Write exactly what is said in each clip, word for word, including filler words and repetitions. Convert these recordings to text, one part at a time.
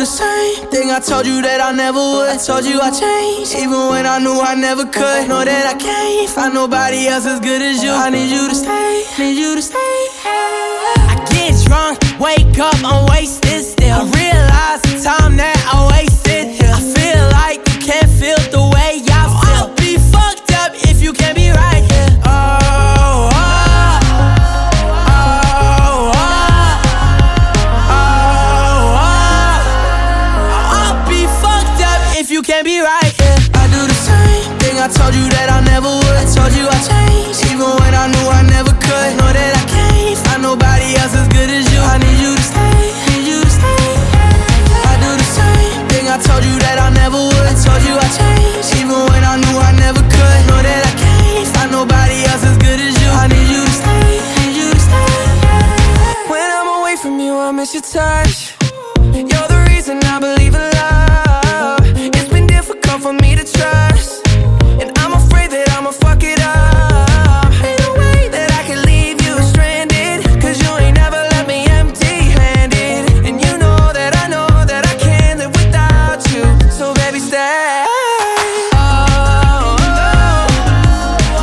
the same thing I told you that I never would. I told you I changed, even when I knew I never could. Know that I can't find nobody else as good as you. I need you to stay, need you to stay. I get drunk, wake up, I'm wasted still. I realize the time that I wasted here. I feel like you can't feel the way I feel. I'll be fucked up if you can't be right here. Oh, oh, oh, oh, oh, oh. I'll be fucked up if you can't be right here. I do the same thing I told you that I never would. I told you I changed, even when I knew I never could. Know that I can't find nobody else as good as you. I need you to stay, need you to stay. I do the same thing I told you that I never would. I told you I changed, even when I knew I never could. Know that I can't find nobody else as good as you. I need you to stay, need you to stay. When I'm away from you, I miss your touch. You're the reason I believe in love. It's been difficult for me to trust, and I'm afraid that I'ma fuck it up. Ain't no way that I can leave you stranded, cause you ain't never left me empty-handed. And you know that I know that I can't live without you. So baby, stay. Oh, oh, oh,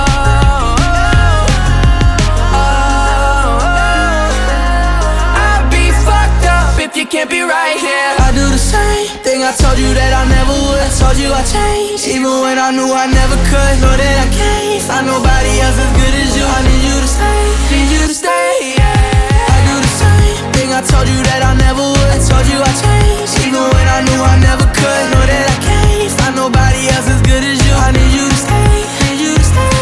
oh, oh, oh. I'd be fucked up if you can't be right here. I do the same thing I told you that I never would. I told you I changed, even when I knew I never could. Know that I can't find nobody else as good as you. I need you to stay, need you to stay, yeah. I do the same thing I told you that I never would. I told you I changed, even when I knew I never could. Know that I can't find nobody else as good as you. I need you to stay, need you to stay,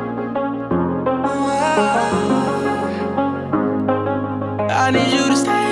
yeah. I need you to stay.